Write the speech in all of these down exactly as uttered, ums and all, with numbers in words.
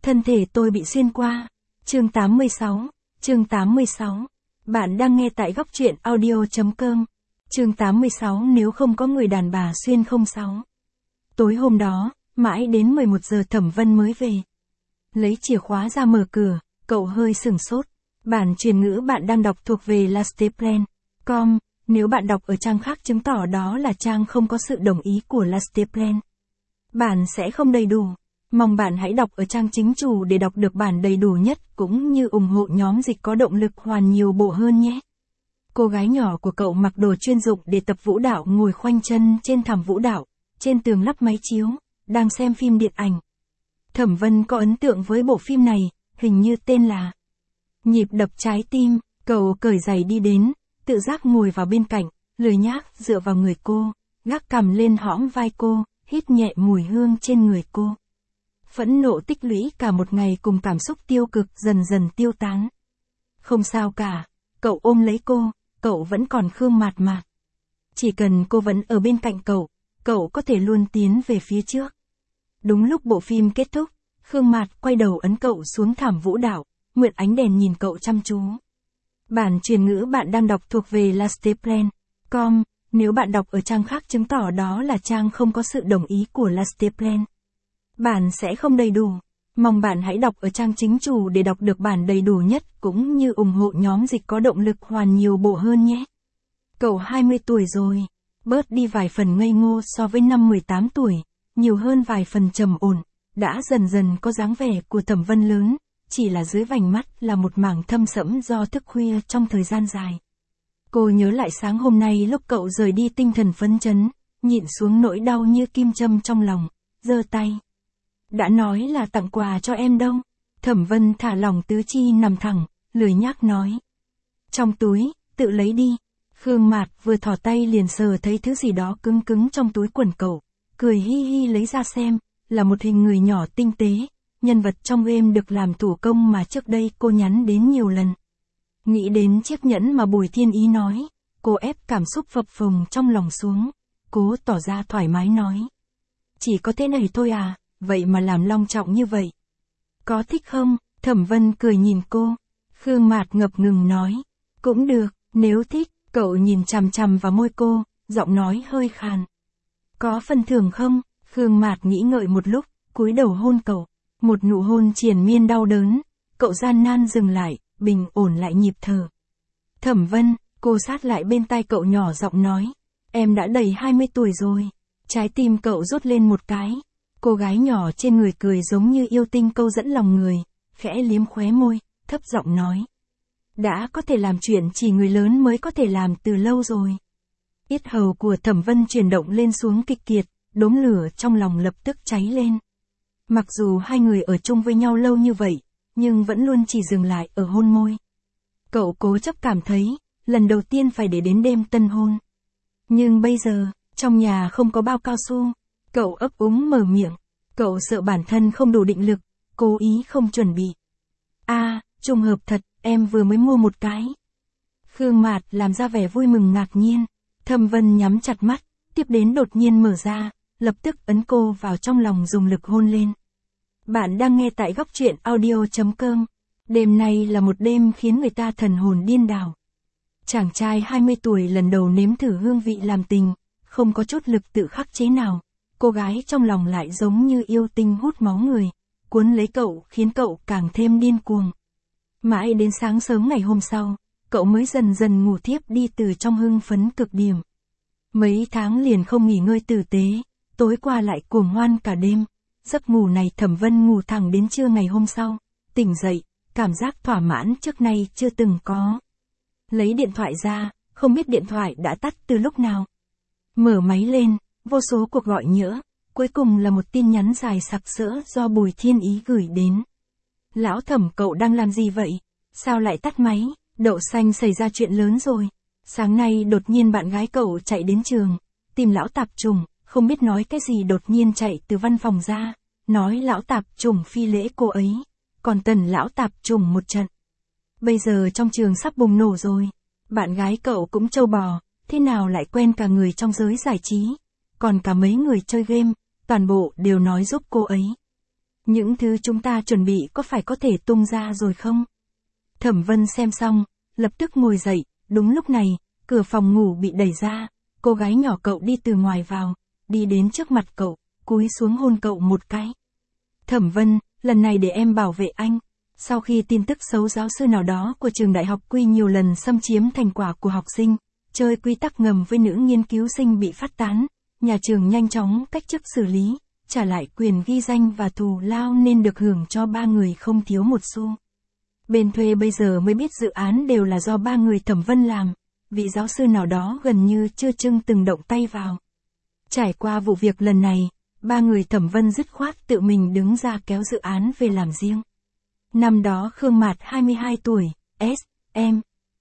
Thân thể tôi bị xuyên qua. Chương tám mươi sáu. Chương tám mươi sáu. Bạn đang nghe tại góc truyện audio.com. Chương tám mươi sáu. Nếu không có người đàn bà xuyên không sáu. Tối hôm đó, mãi đến mười một giờ Thẩm Vân mới về. Lấy chìa khóa ra mở cửa, cậu hơi sửng sốt. Bản truyền ngữ bạn đang đọc thuộc về lasteplan chấm com. Nếu bạn đọc ở trang khác chứng tỏ đó là trang không có sự đồng ý của Lasteplan. Bản sẽ không đầy đủ. Mong bạn hãy đọc ở trang chính chủ để đọc được bản đầy đủ nhất cũng như ủng hộ nhóm dịch có động lực hoàn nhiều bộ hơn nhé. Cô gái nhỏ của cậu mặc đồ chuyên dụng để tập vũ đạo ngồi khoanh chân trên thảm vũ đạo, trên tường lắp máy chiếu, đang xem phim điện ảnh. Thẩm Vân có ấn tượng với bộ phim này, hình như tên là Nhịp đập trái tim. Cậu cởi giày đi đến, tự giác ngồi vào bên cạnh, lười nhác dựa vào người cô, gác cằm lên hõm vai cô, hít nhẹ mùi hương trên người cô. Phẫn nộ tích lũy cả một ngày cùng cảm xúc tiêu cực dần dần tiêu tán. Không sao cả, cậu ôm lấy cô, cậu vẫn còn Khương Mạt Mạt. Chỉ cần cô vẫn ở bên cạnh cậu, cậu có thể luôn tiến về phía trước. Đúng lúc bộ phim kết thúc, Khương Mạt quay đầu ấn cậu xuống thảm vũ đạo, mượn ánh đèn nhìn cậu chăm chú. Bản truyền ngữ bạn đang đọc thuộc về lasteplan chấm com. Nếu bạn đọc ở trang khác chứng tỏ đó là trang không có sự đồng ý của Lasteplan. Bản sẽ không đầy đủ. Mong bạn hãy đọc ở trang chính chủ để đọc được bản đầy đủ nhất cũng như ủng hộ nhóm dịch có động lực hoàn nhiều bộ hơn nhé. Cậu hai mươi tuổi rồi, bớt đi vài phần ngây ngô so với năm mười tám tuổi, nhiều hơn vài phần trầm ổn, đã dần dần có dáng vẻ của Thẩm Vân lớn, chỉ là dưới vành mắt là một mảng thâm sẫm do thức khuya trong thời gian dài. Cô nhớ lại sáng hôm nay lúc cậu rời đi tinh thần phấn chấn, nhịn xuống nỗi đau như kim châm trong lòng, giơ tay. Đã nói là tặng quà cho em đâu. Thẩm Vân thả lỏng tứ chi nằm thẳng, lười nhác nói. Trong túi, tự lấy đi. Khương Mạt vừa thò tay liền sờ thấy thứ gì đó cứng cứng trong túi quần cậu, cười hi hi lấy ra xem, là một hình người nhỏ tinh tế, nhân vật trong game được làm thủ công mà trước đây cô nhắn đến nhiều lần. Nghĩ đến chiếc nhẫn mà Bùi Thiên Ý nói, cô ép cảm xúc phập phồng trong lòng xuống, cố tỏ ra thoải mái nói. Chỉ có thế này thôi à, vậy mà làm long trọng như vậy. Có thích không? Thẩm Vân cười nhìn cô. Khương Mạt ngập ngừng nói. Cũng được, nếu thích. Cậu nhìn chằm chằm vào môi cô, giọng nói hơi khàn. Có phần thưởng không? Khương Mạt nghĩ ngợi một lúc, cúi đầu hôn cậu. Một nụ hôn triền miên đau đớn. Cậu gian nan dừng lại, bình ổn lại nhịp thở. Thẩm Vân, cô sát lại bên tai cậu nhỏ giọng nói. Em đã đầy hai mươi tuổi rồi. Trái tim cậu rút lên một cái. Cô gái nhỏ trên người cười giống như yêu tinh câu dẫn lòng người, khẽ liếm khóe môi, thấp giọng nói. Đã có thể làm chuyện chỉ người lớn mới có thể làm từ lâu rồi. Yết hầu của Thẩm Vân chuyển động lên xuống kịch kiệt, đốm lửa trong lòng lập tức cháy lên. Mặc dù hai người ở chung với nhau lâu như vậy, nhưng vẫn luôn chỉ dừng lại ở hôn môi. Cậu cố chấp cảm thấy, lần đầu tiên phải để đến đêm tân hôn. Nhưng bây giờ, trong nhà không có bao cao su, cậu ấp úng mở miệng. Cậu sợ bản thân không đủ định lực, cố ý không chuẩn bị. À, trùng hợp thật, em vừa mới mua một cái. Khương Mạt làm ra vẻ vui mừng ngạc nhiên. Thẩm Vân nhắm chặt mắt, tiếp đến đột nhiên mở ra, lập tức ấn cô vào trong lòng dùng lực hôn lên. Bạn đang nghe tại góc truyện audio.com. Đêm nay là một đêm khiến người ta thần hồn điên đảo. Chàng trai hai mươi tuổi lần đầu nếm thử hương vị làm tình, không có chút lực tự khắc chế nào. Cô gái trong lòng lại giống như yêu tinh hút máu người, cuốn lấy cậu khiến cậu càng thêm điên cuồng. Mãi đến sáng sớm ngày hôm sau, cậu mới dần dần ngủ thiếp đi từ trong hưng phấn cực điểm. Mấy tháng liền không nghỉ ngơi tử tế, tối qua lại cuồng hoan cả đêm. Giấc ngủ này Thẩm Vân ngủ thẳng đến trưa ngày hôm sau, tỉnh dậy, cảm giác thỏa mãn trước nay chưa từng có. Lấy điện thoại ra, không biết điện thoại đã tắt từ lúc nào. Mở máy lên, vô số cuộc gọi nhỡ, cuối cùng là một tin nhắn dài sặc sỡ do Bùi Thiên Ý gửi đến. Lão Thẩm cậu đang làm gì vậy? Sao lại tắt máy? Đậu xanh xảy ra chuyện lớn rồi. Sáng nay đột nhiên bạn gái cậu chạy đến trường, tìm lão tạp chủng, không biết nói cái gì đột nhiên chạy từ văn phòng ra, nói lão tạp chủng phi lễ cô ấy, còn tần lão tạp chủng một trận. Bây giờ trong trường sắp bùng nổ rồi, bạn gái cậu cũng trâu bò, thế nào lại quen cả người trong giới giải trí, còn cả mấy người chơi game, toàn bộ đều nói giúp cô ấy. Những thứ chúng ta chuẩn bị có phải có thể tung ra rồi không? Thẩm Vân xem xong, lập tức ngồi dậy, đúng lúc này, cửa phòng ngủ bị đẩy ra, cô gái nhỏ cậu đi từ ngoài vào, đi đến trước mặt cậu, cúi xuống hôn cậu một cái. Thẩm Vân, lần này để em bảo vệ anh. Sau khi tin tức xấu giáo sư nào đó của trường đại học Quy nhiều lần xâm chiếm thành quả của học sinh, chơi quy tắc ngầm với nữ nghiên cứu sinh bị phát tán, nhà trường nhanh chóng cách chức xử lý, trả lại quyền ghi danh và thù lao nên được hưởng cho ba người không thiếu một xu. Bên thuê bây giờ mới biết dự án đều là do ba người Thẩm Vân làm, vị giáo sư nào đó gần như chưa chưng từng động tay vào. Trải qua vụ việc lần này, ba người Thẩm Vân dứt khoát tự mình đứng ra kéo dự án về làm riêng. Năm đó Khương Mạt hai mươi hai tuổi, S M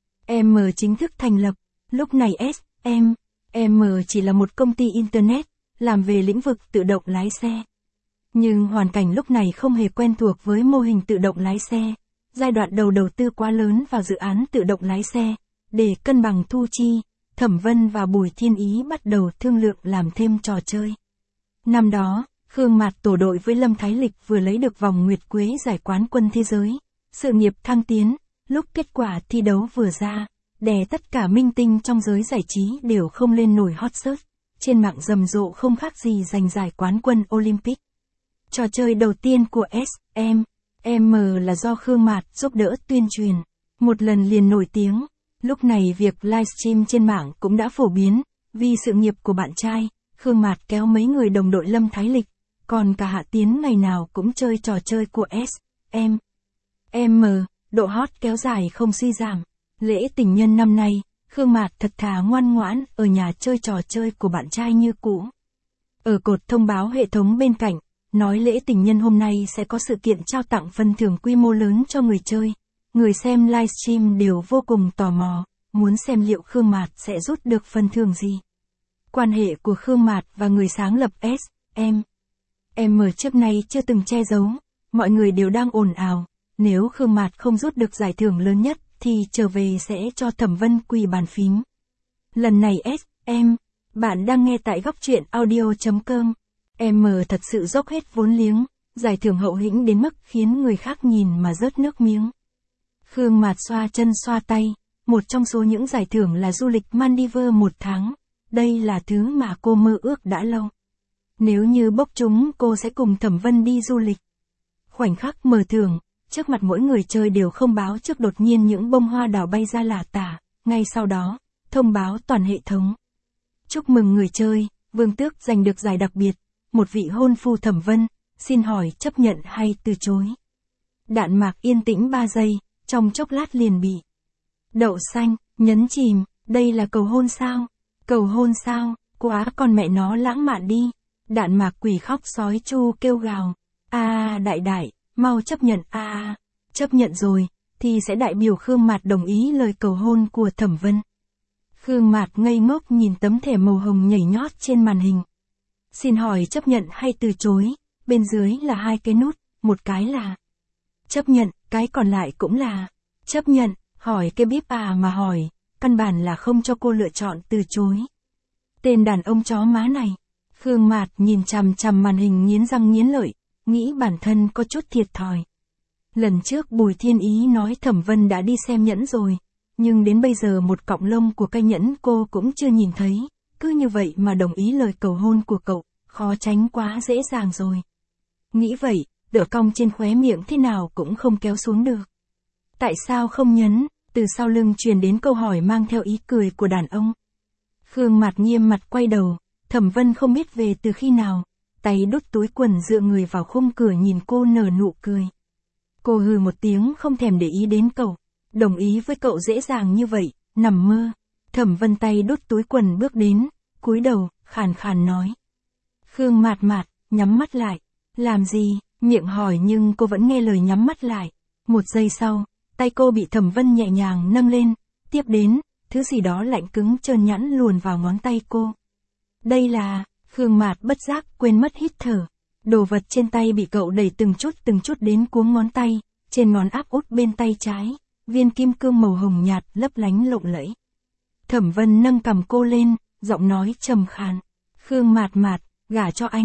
M chính thức thành lập, lúc này S M M chỉ là một công ty Internet, làm về lĩnh vực tự động lái xe. Nhưng hoàn cảnh lúc này không hề quen thuộc với mô hình tự động lái xe, giai đoạn đầu đầu tư quá lớn vào dự án tự động lái xe, để cân bằng thu chi, Thẩm Vân và Bùi Thiên Ý bắt đầu thương lượng làm thêm trò chơi. Năm đó, Khương Mạt tổ đội với Lâm Thái Lịch vừa lấy được vòng Nguyệt Quế giải quán quân thế giới, sự nghiệp thăng tiến, lúc kết quả thi đấu vừa ra, đè tất cả minh tinh trong giới giải trí đều không lên nổi hot search, trên mạng rầm rộ không khác gì giành giải quán quân Olympic. Trò chơi đầu tiên của S M M là do Khương Mạt giúp đỡ tuyên truyền, một lần liền nổi tiếng. Lúc này việc livestream trên mạng cũng đã phổ biến, vì sự nghiệp của bạn trai, Khương Mạt kéo mấy người đồng đội Lâm Thái Lịch, còn cả Hạ Tiến ngày nào cũng chơi trò chơi của S M M, độ hot kéo dài không suy giảm. Lễ tình nhân năm nay, Khương Mạt thật thà ngoan ngoãn ở nhà chơi trò chơi của bạn trai như cũ. Ở cột thông báo hệ thống bên cạnh, nói lễ tình nhân hôm nay sẽ có sự kiện trao tặng phần thưởng quy mô lớn cho người chơi. Người xem livestream đều vô cùng tò mò, muốn xem liệu Khương Mạt sẽ rút được phần thưởng gì. Quan hệ của Khương Mạt và người sáng lập S M M trước nay chưa từng che giấu, mọi người đều đang ồn ào, nếu Khương Mạt không rút được giải thưởng lớn nhất thì trở về sẽ cho Thẩm Vân quỳ bàn phím. Lần này S M, bạn đang nghe tại góc truyện audio chấm com. M thật sự dốc hết vốn liếng, giải thưởng hậu hĩnh đến mức khiến người khác nhìn mà rớt nước miếng. Khương Mạt xoa chân xoa tay, một trong số những giải thưởng là du lịch Maldives một tháng, đây là thứ mà cô mơ ước đã lâu. Nếu như bốc trúng cô sẽ cùng Thẩm Vân đi du lịch. Khoảnh khắc mở thưởng, trước mặt mỗi người chơi đều không báo trước đột nhiên những bông hoa đào bay ra lả tả, ngay sau đó, thông báo toàn hệ thống. Chúc mừng người chơi, Vương Tước giành được giải đặc biệt, một vị hôn phu Thẩm Vân, xin hỏi chấp nhận hay từ chối. Đạn mạc yên tĩnh ba giây, trong chốc lát liền bị đậu xanh, nhấn chìm, đây là cầu hôn sao? Cầu hôn sao? Quá con mẹ nó lãng mạn đi. Đạn mạc quỷ khóc sói chu kêu gào. A đại đại, mau chấp nhận a à, chấp nhận rồi, thì sẽ đại biểu Khương Mạt đồng ý lời cầu hôn của Thẩm Vân. Khương Mạt ngây ngốc nhìn tấm thẻ màu hồng nhảy nhót trên màn hình. Xin hỏi chấp nhận hay từ chối, bên dưới là hai cái nút, một cái là chấp nhận, cái còn lại cũng là chấp nhận, hỏi cái bíp à mà hỏi, căn bản là không cho cô lựa chọn từ chối. Tên đàn ông chó má này. Khương Mạt nhìn chằm chằm màn hình nghiến răng nghiến lợi, nghĩ bản thân có chút thiệt thòi. Lần trước Bùi Thiên Ý nói Thẩm Vân đã đi xem nhẫn rồi, nhưng đến bây giờ một cọng lông của cây nhẫn cô cũng chưa nhìn thấy, cứ như vậy mà đồng ý lời cầu hôn của cậu, khó tránh quá dễ dàng rồi. Nghĩ vậy, đỡ cong trên khóe miệng thế nào cũng không kéo xuống được. Tại sao không nhấn? Từ sau lưng truyền đến câu hỏi mang theo ý cười của đàn ông. Khương Mạt nghiêm mặt quay đầu, Thẩm Vân không biết về từ khi nào, tay đút túi quần dựa người vào khung cửa nhìn cô nở nụ cười. Cô hừ một tiếng không thèm để ý đến cậu, đồng ý với cậu dễ dàng như vậy, nằm mơ. Thẩm Vân tay đút túi quần bước đến, cúi đầu, khàn khàn nói. Khương Mạt Mạt, nhắm mắt lại. Làm gì? Miệng hỏi nhưng cô vẫn nghe lời nhắm mắt lại. Một giây sau, tay cô bị Thẩm Vân nhẹ nhàng nâng lên, tiếp đến, thứ gì đó lạnh cứng trơn nhẵn luồn vào ngón tay cô. Đây là, Khương Mạt bất giác quên mất hít thở. Đồ vật trên tay bị cậu đẩy từng chút từng chút đến cuống ngón tay, trên ngón áp út bên tay trái, viên kim cương màu hồng nhạt lấp lánh lộng lẫy. Thẩm Vân nâng cằm cô lên, giọng nói trầm khàn. Khương Mạt Mạt, gả cho anh.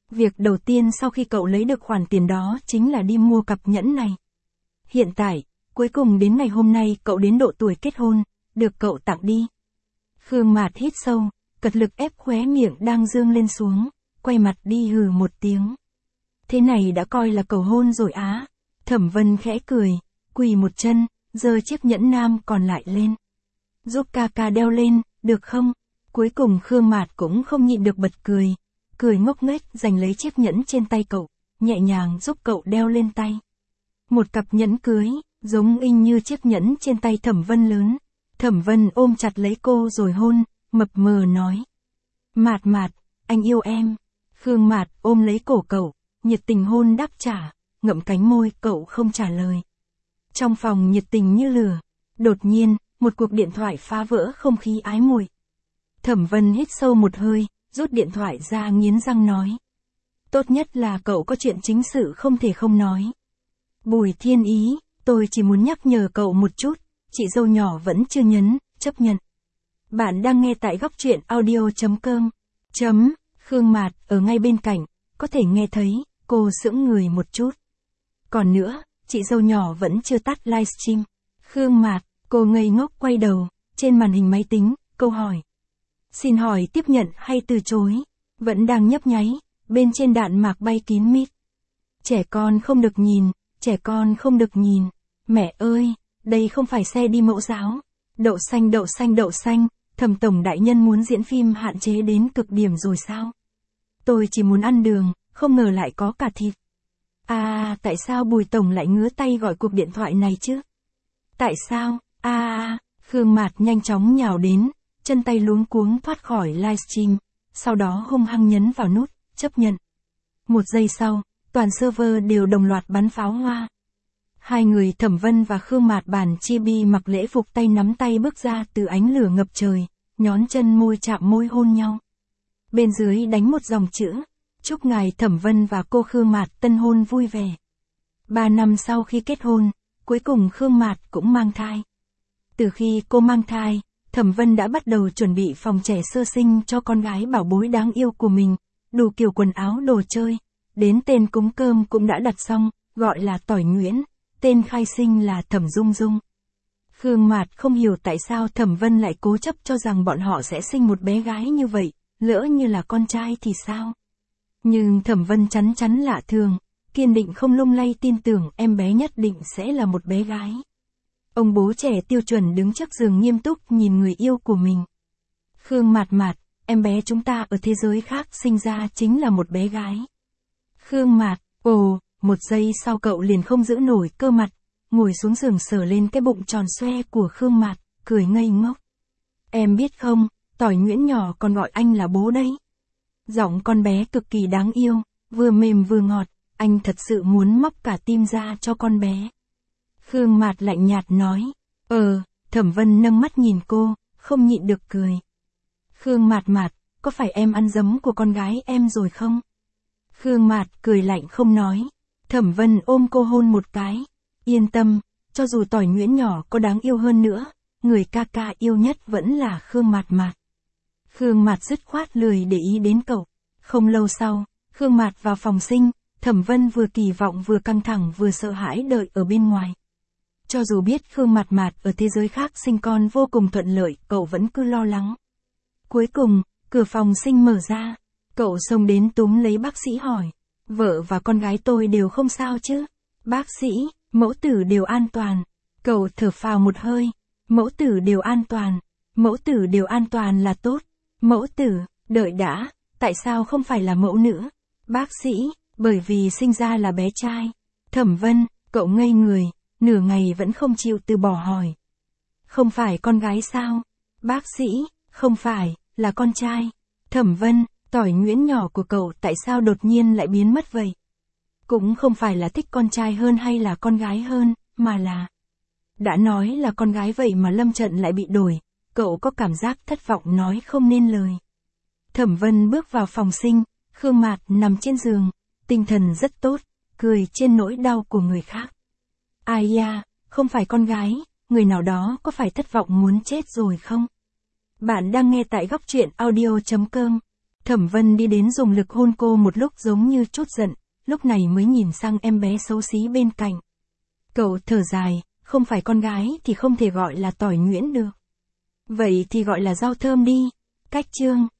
Việc đầu tiên sau khi cậu lấy được khoản tiền đó chính là đi mua cặp nhẫn này. Hiện tại, cuối cùng đến ngày hôm nay cậu đến độ tuổi kết hôn, được cậu tặng đi. Khương Mạt hít sâu, cật lực ép khóe miệng đang dương lên xuống, quay mặt đi hừ một tiếng. Thế này đã coi là cầu hôn rồi á. Thẩm Vân khẽ cười, quỳ một chân, giơ chiếc nhẫn nam còn lại lên. Giúp ca ca đeo lên, được không? Cuối cùng Khương Mạt cũng không nhịn được bật cười. Cười ngốc nghếch giành lấy chiếc nhẫn trên tay cậu, nhẹ nhàng giúp cậu đeo lên tay. Một cặp nhẫn cưới, giống y như chiếc nhẫn trên tay Thẩm Vân lớn. Thẩm Vân ôm chặt lấy cô rồi hôn, mập mờ nói. Mạt Mạt, anh yêu em. Khương Mạt ôm lấy cổ cậu, nhiệt tình hôn đáp trả, ngậm cánh môi cậu không trả lời. Trong phòng nhiệt tình như lửa, đột nhiên, một cuộc điện thoại phá vỡ không khí ái muội. Thẩm Vân hít sâu một hơi, rút điện thoại ra nghiến răng nói. Tốt nhất là cậu có chuyện chính sự không thể không nói. Bùi Thiên Ý, tôi chỉ muốn nhắc nhở cậu một chút, chị dâu nhỏ vẫn chưa nhấn, chấp nhận. Bạn đang nghe tại góc truyện audio.com. Chấm, Khương Mạt ở ngay bên cạnh, có thể nghe thấy, cô sững người một chút. Còn nữa, chị dâu nhỏ vẫn chưa tắt livestream. Khương Mạt, cô ngây ngốc quay đầu, trên màn hình máy tính, câu hỏi. Xin hỏi tiếp nhận hay từ chối? Vẫn đang nhấp nháy, bên trên đạn mạc bay kín mít. Trẻ con không được nhìn, trẻ con không được nhìn. Mẹ ơi, đây không phải xe đi mẫu giáo. Đậu xanh đậu xanh đậu xanh, Thẩm tổng đại nhân muốn diễn phim hạn chế đến cực điểm rồi sao? Tôi chỉ muốn ăn đường, không ngờ lại có cả thịt. À, tại sao Bùi tổng lại ngứa tay gọi cuộc điện thoại này chứ? Tại sao? À, Khương Mạt nhanh chóng nhào đến, chân tay luống cuống thoát khỏi livestream, sau đó hung hăng nhấn vào nút, chấp nhận. Một giây sau, toàn server đều đồng loạt bắn pháo hoa. Hai người Thẩm Vân và Khương Mạt bản chibi mặc lễ phục tay nắm tay bước ra từ ánh lửa ngập trời, nhón chân môi chạm môi hôn nhau. Bên dưới đánh một dòng chữ, chúc ngài Thẩm Vân và cô Khương Mạt tân hôn vui vẻ. Ba năm sau khi kết hôn, cuối cùng Khương Mạt cũng mang thai. Từ khi cô mang thai, Thẩm Vân đã bắt đầu chuẩn bị phòng trẻ sơ sinh cho con gái bảo bối đáng yêu của mình, đủ kiểu quần áo đồ chơi, đến tên cúng cơm cũng đã đặt xong, gọi là Tỏi Nguyễn, tên khai sinh là Thẩm Dung Dung. Khương Mạt không hiểu tại sao Thẩm Vân lại cố chấp cho rằng bọn họ sẽ sinh một bé gái như vậy, lỡ như là con trai thì sao? Nhưng Thẩm Vân chắn chắn lạ thường, kiên định không lung lay tin tưởng em bé nhất định sẽ là một bé gái. Ông bố trẻ tiêu chuẩn đứng trước giường nghiêm túc nhìn người yêu của mình. Khương Mạt Mạt, em bé chúng ta ở thế giới khác sinh ra chính là một bé gái. Khương Mạt, ồ, một giây sau cậu liền không giữ nổi cơ mặt, ngồi xuống giường sờ lên cái bụng tròn xoe của Khương Mạt, cười ngây ngốc. Em biết không, Tỏi Nguyễn nhỏ còn gọi anh là bố đấy. Giọng con bé cực kỳ đáng yêu, vừa mềm vừa ngọt, anh thật sự muốn móc cả tim ra cho con bé. Khương Mạt lạnh nhạt nói, ờ, Thẩm Vân nâng mắt nhìn cô, không nhịn được cười. Khương Mạt Mạt, có phải em ăn giấm của con gái em rồi không? Khương Mạt cười lạnh không nói. Thẩm Vân ôm cô hôn một cái. Yên tâm, cho dù Tỏi Nguyễn nhỏ có đáng yêu hơn nữa, người ca ca yêu nhất vẫn là Khương Mạt Mạt. Khương Mạt dứt khoát lười để ý đến cậu. Không lâu sau, Khương Mạt vào phòng sinh, Thẩm Vân vừa kỳ vọng vừa căng thẳng vừa sợ hãi đợi ở bên ngoài. Cho dù biết Khương Mạt Mạt ở thế giới khác sinh con vô cùng thuận lợi, cậu vẫn cứ lo lắng. Cuối cùng, cửa phòng sinh mở ra, cậu xông đến túm lấy bác sĩ hỏi, vợ và con gái tôi đều không sao chứ? Bác sĩ, mẫu tử đều an toàn. Cậu thở phào một hơi, mẫu tử đều an toàn, mẫu tử đều an toàn là tốt. Mẫu tử, đợi đã, tại sao không phải là mẫu nữ? Bác sĩ, bởi vì sinh ra là bé trai. Thẩm Vân, cậu ngây người, nửa ngày vẫn không chịu từ bỏ hỏi. Không phải con gái sao? Bác sĩ, không phải, là con trai. Thẩm Vân, Tỏi Nguyễn nhỏ của cậu tại sao đột nhiên lại biến mất vậy? Cũng không phải là thích con trai hơn hay là con gái hơn, mà là... Đã nói là con gái vậy mà lâm trận lại bị đổi, cậu có cảm giác thất vọng nói không nên lời. Thẩm Vân bước vào phòng sinh, Khương Mạt nằm trên giường, tinh thần rất tốt, cười trên nỗi đau của người khác. Ai da, không phải con gái, người nào đó có phải thất vọng muốn chết rồi không? Bạn đang nghe tại góc truyện audio chấm com. Thẩm Vân đi đến dùng lực hôn cô một lúc giống như chút giận, lúc này mới nhìn sang em bé xấu xí bên cạnh. Cậu thở dài, không phải con gái thì không thể gọi là tỏi nhuyễn được. Vậy thì gọi là rau thơm đi. Cách chương